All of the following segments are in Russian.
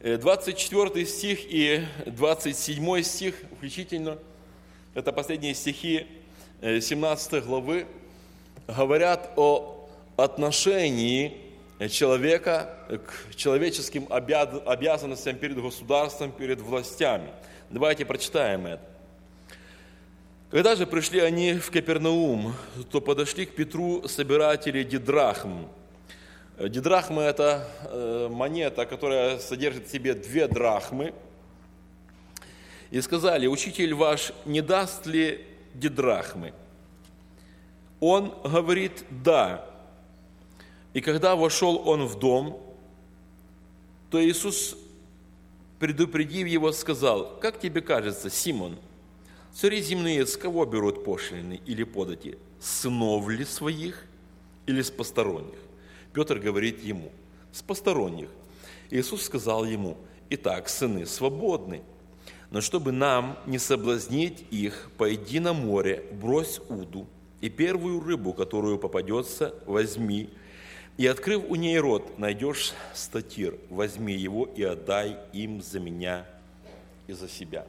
24 стих и 27 стих включительно, это последние стихи 17 главы, говорят о отношении человека к человеческим обязанностям перед государством, перед властями. Давайте прочитаем это. Когда же пришли они в Капернаум, то подошли к Петру собиратели дидрахм. Дидрахма – это монета, которая содержит в себе 2 драхмы. И сказали: «Учитель ваш не даст ли дидрахмы?» Он говорит: «Да». И когда вошел он в дом, то Иисус, предупредив его, сказал: «Как тебе кажется, Симон, цари земные с кого берут пошлины или подати? С сынов ли своих или с посторонних?» Петр говорит ему: «С посторонних». Иисус сказал ему: «Итак, сыны свободны. Но чтобы нам не соблазнить их, пойди на море, брось уду, и первую рыбу, которую попадется, возьми, и, открыв у ней рот, найдешь статир, возьми его и отдай им за меня и за себя».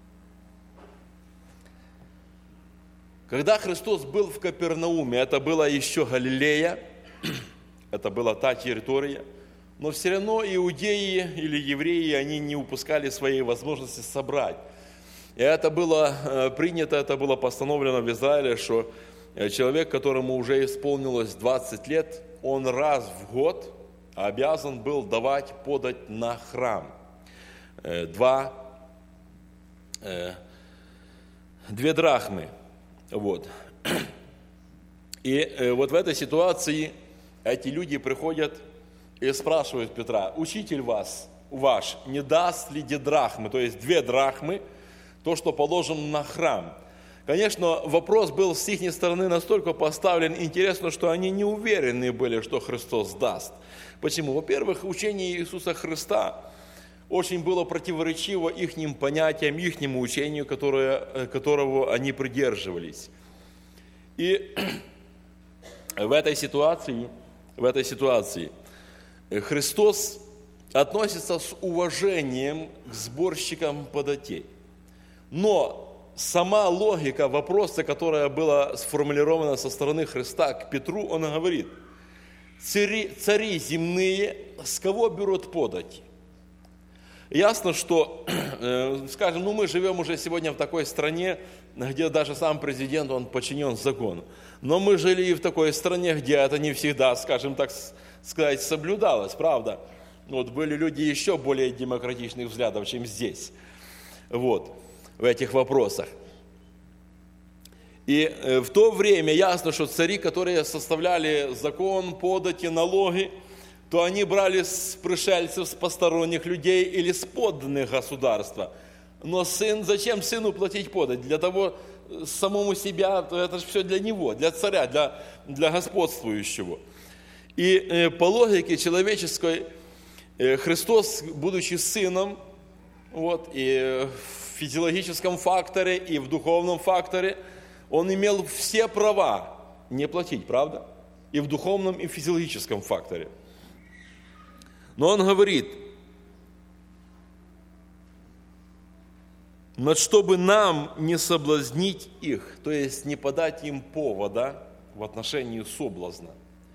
Когда Христос был в Капернауме, это была еще Галилея, это была та территория, но все равно иудеи или евреи, они не упускали своей возможности собрать. И это было принято, это было постановлено в Израиле, что человек, которому уже исполнилось 20 лет, он раз в год обязан был подать на храм 2 драхмы. Вот. И вот в этой ситуации эти люди приходят и спрашивают Петра: «Учитель ваш не даст ли дидрахмы?» То есть 2 драхмы, то, что положено на храм. Конечно, вопрос был с их стороны настолько поставлен, интересно, что они не уверены были, что Христос даст. Почему? Во-первых, учение Иисуса Христа очень было противоречиво ихним понятиям, ихнему учению, которого они придерживались. И в этой ситуации Христос относится с уважением к сборщикам податей. Но сама логика вопроса, которая была сформулирована со стороны Христа к Петру, он говорит: цари земные с кого берут подати? Ясно, что, скажем, мы живем уже сегодня в такой стране, где даже сам президент, он подчинен закону. Но мы жили и в такой стране, где это не всегда, скажем так сказать, соблюдалось, правда? Вот были люди еще более демократичных взглядов, чем здесь, вот, в этих вопросах. И в то время ясно, что цари, которые составляли закон, подати, налоги, то они брали с пришельцев, с посторонних людей или с подданных государства. Но зачем сыну платить подать? Для того самому себя, то это же все для него, для царя, для господствующего. И по логике человеческой Христос, будучи сыном, вот, и в физиологическом факторе, и в духовном факторе, он имел все права не платить, правда? И в духовном, и в физиологическом факторе. Но он говорит: но чтобы нам не соблазнить их, то есть не подать им повода в отношении соблазна.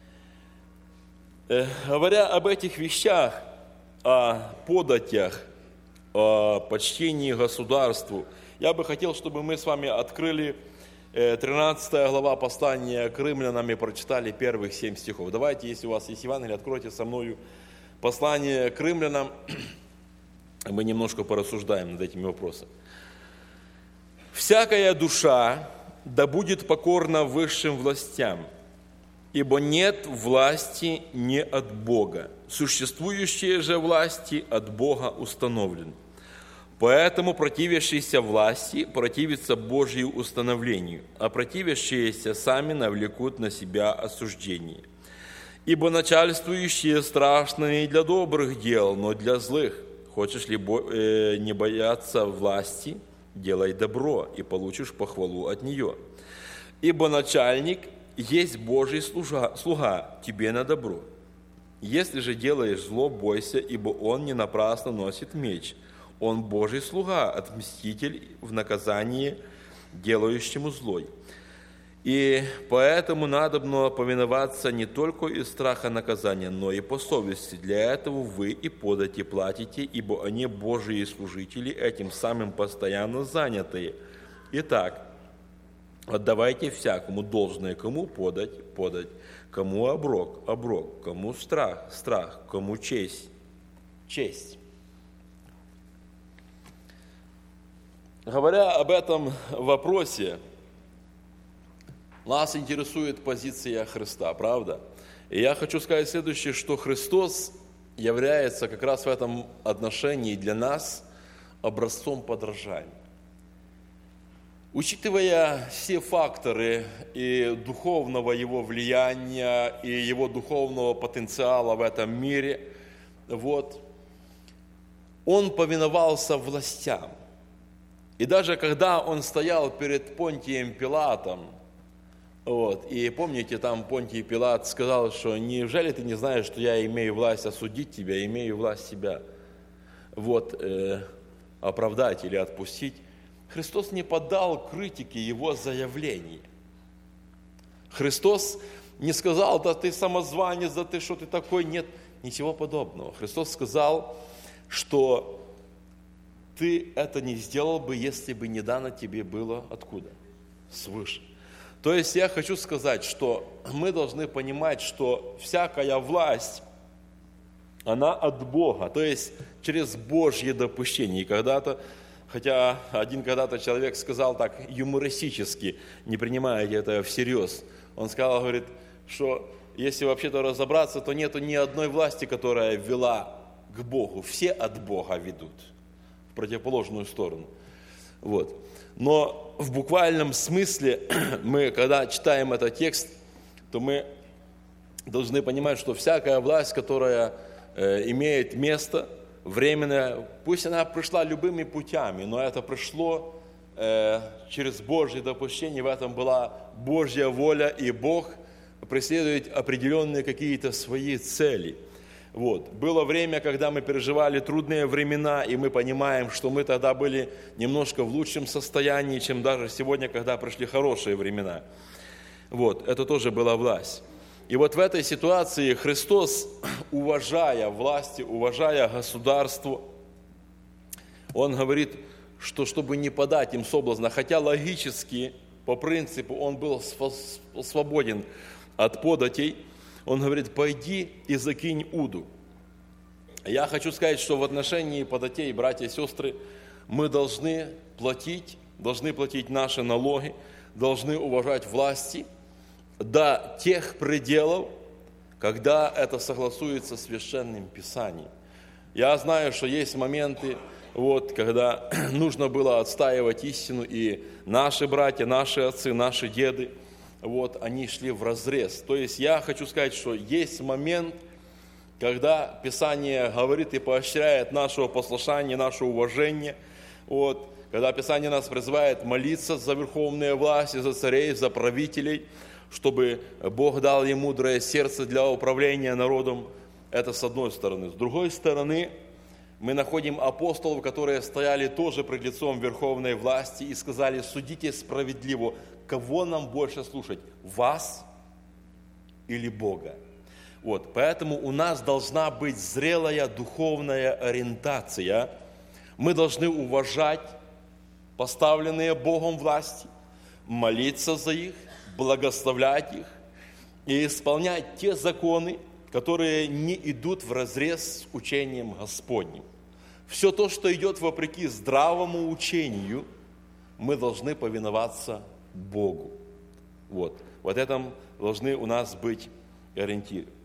Говоря об этих вещах, о податях, о почтении государству, я бы хотел, чтобы мы с вами открыли 13 глава послания к римлянам и прочитали первых 7 стихов. Давайте, если у вас есть Евангелие, откройте со мною послание к римлянам, мы немножко порассуждаем над этими вопросами. «Всякая душа да будет покорна высшим властям, ибо нет власти не от Бога. Существующие же власти от Бога установлены. Поэтому противящиеся власти противятся Божью установлению, а противящиеся сами навлекут на себя осуждение. Ибо начальствующие страшно не для добрых дел, но для злых. Хочешь ли не бояться власти, делай добро, и получишь похвалу от нее. Ибо начальник есть Божий слуга тебе на добро. Если же делаешь зло, бойся, ибо он не напрасно носит меч. Он Божий слуга, отмститель в наказании делающему злой. И поэтому надобно повиноваться не только из страха наказания, но и по совести. Для этого вы и подати платите, ибо они Божьи служители, этим самым постоянно занятые. Итак, отдавайте всякому должное, кому подать, кому оброк, кому страх, кому честь. Говоря об этом вопросе, нас интересует позиция Христа, правда? И я хочу сказать следующее, что Христос является как раз в этом отношении для нас образцом подражания. Учитывая все факторы и духовного его влияния, и его духовного потенциала в этом мире, он повиновался властям. И даже когда он стоял перед Понтием Пилатом, и помните, там Понтий Пилат сказал, что неужели ты не знаешь, что я имею власть осудить тебя, имею власть тебя оправдать или отпустить. Христос не поддал критике его заявлений. Христос не сказал, да ты самозванец, да ты что ты такой, нет, ничего подобного. Христос сказал, что ты это не сделал бы, если бы не дано тебе было откуда? Свыше. То есть я хочу сказать, что мы должны понимать, что всякая власть, она от Бога, то есть через Божье допущение. И когда-то человек сказал так юмористически, не принимая это всерьез, он сказал, говорит, что если вообще-то разобраться, то нету ни одной власти, которая вела к Богу. Все от Бога ведут в противоположную сторону. Но в буквальном смысле мы, когда читаем этот текст, то мы должны понимать, что всякая власть, которая имеет место, временная, пусть она пришла любыми путями, но это пришло через Божье допущение, в этом была Божья воля, и Бог преследует определенные какие-то свои цели. Было время, когда мы переживали трудные времена, и мы понимаем, что мы тогда были немножко в лучшем состоянии, чем даже сегодня, когда пришли хорошие времена. Это тоже была власть. И в этой ситуации Христос, уважая власти, уважая государство, Он говорит, что чтобы не подать им соблазна, хотя логически, по принципу, Он был свободен от податей, Он говорит, пойди и закинь уду. Я хочу сказать, что в отношении податей, братья и сестры, мы должны платить наши налоги, должны уважать власти до тех пределов, когда это согласуется с Священным Писанием. Я знаю, что есть моменты, когда нужно было отстаивать истину, и наши братья, наши отцы, наши деды, они шли вразрез. То есть я хочу сказать, что есть момент, когда Писание говорит и поощряет наше послушание, наше уважение, когда Писание нас призывает молиться за верховные власти, за царей, за правителей, чтобы Бог дал им мудрое сердце для управления народом. Это с одной стороны. С другой стороны, мы находим апостолов, которые стояли тоже пред лицом верховной власти и сказали, судите справедливо, кого нам больше слушать, вас или Бога? Поэтому у нас должна быть зрелая духовная ориентация. Мы должны уважать поставленные Богом власти, молиться за их, благословлять их и исполнять те законы, которые не идут вразрез с учением Господним. Все то, что идет вопреки здравому учению, мы должны повиноваться Богу. В этом должны у нас быть ориентиры.